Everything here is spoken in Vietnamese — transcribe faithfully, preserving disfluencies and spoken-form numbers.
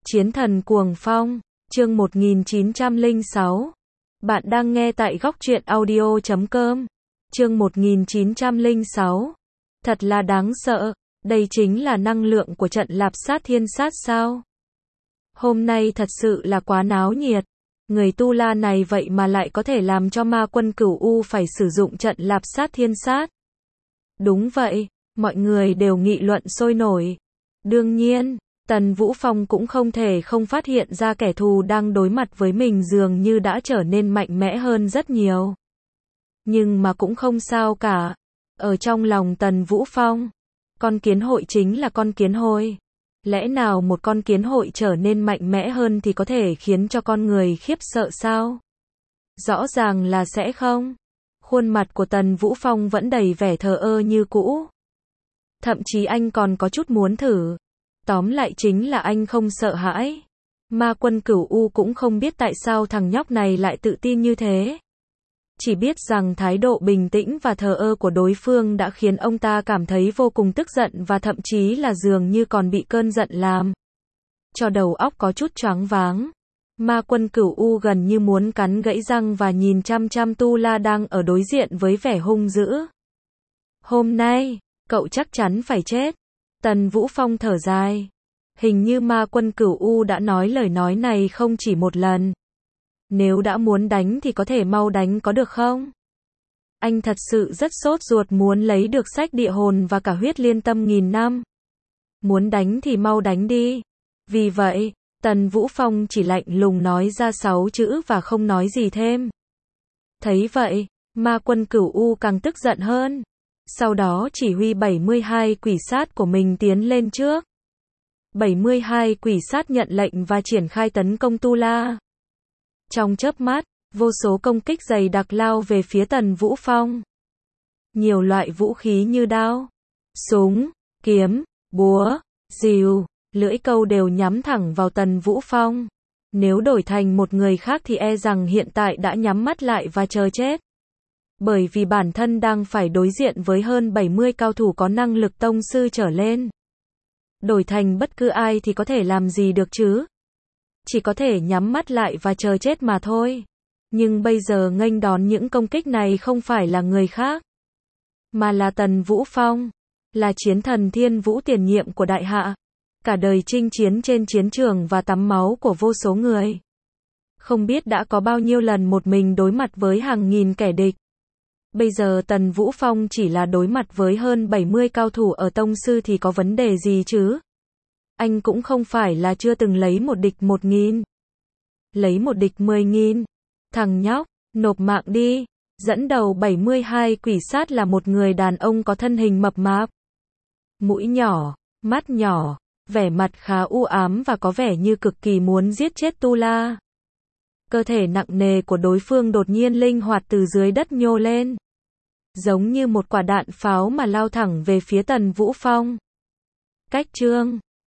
Chiến thần cuồng phong, chương một nghìn chín trăm lẻ sáu. Bạn đang nghe tại góc truyện audio chấm com. Chương một nghìn chín trăm lẻ sáu. Thật là đáng sợ, đây chính là năng lượng của trận lạp sát thiên sát sao? Hôm nay thật sự là quá náo nhiệt. Người tu la này vậy mà lại có thể làm cho ma quân cửu U phải sử dụng trận lạp sát thiên sát. Đúng vậy, mọi người đều nghị luận sôi nổi. Đương nhiên, Tần Vũ Phong cũng không thể không phát hiện ra kẻ thù đang đối mặt với mình dường như đã trở nên mạnh mẽ hơn rất nhiều. Nhưng mà cũng không sao cả. Ở trong lòng Tần Vũ Phong, con kiến hội chính là con kiến hôi. Lẽ nào một con kiến hội trở nên mạnh mẽ hơn thì có thể khiến cho con người khiếp sợ sao? Rõ ràng là sẽ không. Khuôn mặt của Tần Vũ Phong vẫn đầy vẻ thờ ơ như cũ. Thậm chí anh còn có chút muốn thử. Tóm lại chính là anh không sợ hãi. Ma quân cửu U cũng không biết tại sao thằng nhóc này lại tự tin như thế. Chỉ biết rằng thái độ bình tĩnh và thờ ơ của đối phương đã khiến ông ta cảm thấy vô cùng tức giận và thậm chí là dường như còn bị cơn giận làm cho đầu óc có chút choáng váng. Ma quân cửu U gần như muốn cắn gãy răng và nhìn chăm chăm Tu La đang ở đối diện với vẻ hung dữ. Hôm nay, cậu chắc chắn phải chết. Tần Vũ Phong thở dài. Hình như ma quân cửu U đã nói lời nói này không chỉ một lần. Nếu đã muốn đánh thì có thể mau đánh có được không? Anh thật sự rất sốt ruột muốn lấy được sách địa hồn và cả huyết liên tâm nghìn năm. Muốn đánh thì mau đánh đi. Vì vậy, Tần Vũ Phong chỉ lạnh lùng nói ra sáu chữ và không nói gì thêm. Thấy vậy, ma quân cửu U càng tức giận hơn. Sau đó chỉ huy bảy mươi hai quỷ sát của mình tiến lên trước. bảy mươi hai quỷ sát nhận lệnh và triển khai tấn công Tu La. Trong chớp mắt, vô số công kích dày đặc lao về phía Tần Vũ Phong. Nhiều loại vũ khí như đao, súng, kiếm, búa, rìu, lưỡi câu đều nhắm thẳng vào Tần Vũ Phong. Nếu đổi thành một người khác thì e rằng hiện tại đã nhắm mắt lại và chờ chết. Bởi vì bản thân đang phải đối diện với hơn bảy mươi cao thủ có năng lực tông sư trở lên. Đổi thành bất cứ ai thì có thể làm gì được chứ? Chỉ có thể nhắm mắt lại và chờ chết mà thôi. Nhưng bây giờ nghênh đón những công kích này không phải là người khác, mà là Tần Vũ Phong, là chiến thần thiên vũ tiền nhiệm của đại hạ. Cả đời chinh chiến trên chiến trường và tắm máu của vô số người. Không biết đã có bao nhiêu lần một mình đối mặt với hàng nghìn kẻ địch. Bây giờ Tần Vũ Phong chỉ là đối mặt với hơn bảy mươi cao thủ ở tông sư thì có vấn đề gì chứ? Anh cũng không phải là chưa từng lấy một địch một nghìn. Lấy một địch mười nghìn. Thằng nhóc, nộp mạng đi. Dẫn đầu bảy mươi hai quỷ sát là một người đàn ông có thân hình mập mạp. Mũi nhỏ, mắt nhỏ, vẻ mặt khá u ám và có vẻ như cực kỳ muốn giết chết Tu La. Cơ thể nặng nề của đối phương đột nhiên linh hoạt từ dưới đất nhô lên. Giống như một quả đạn pháo mà lao thẳng về phía Tần Vũ Phong. Cách chương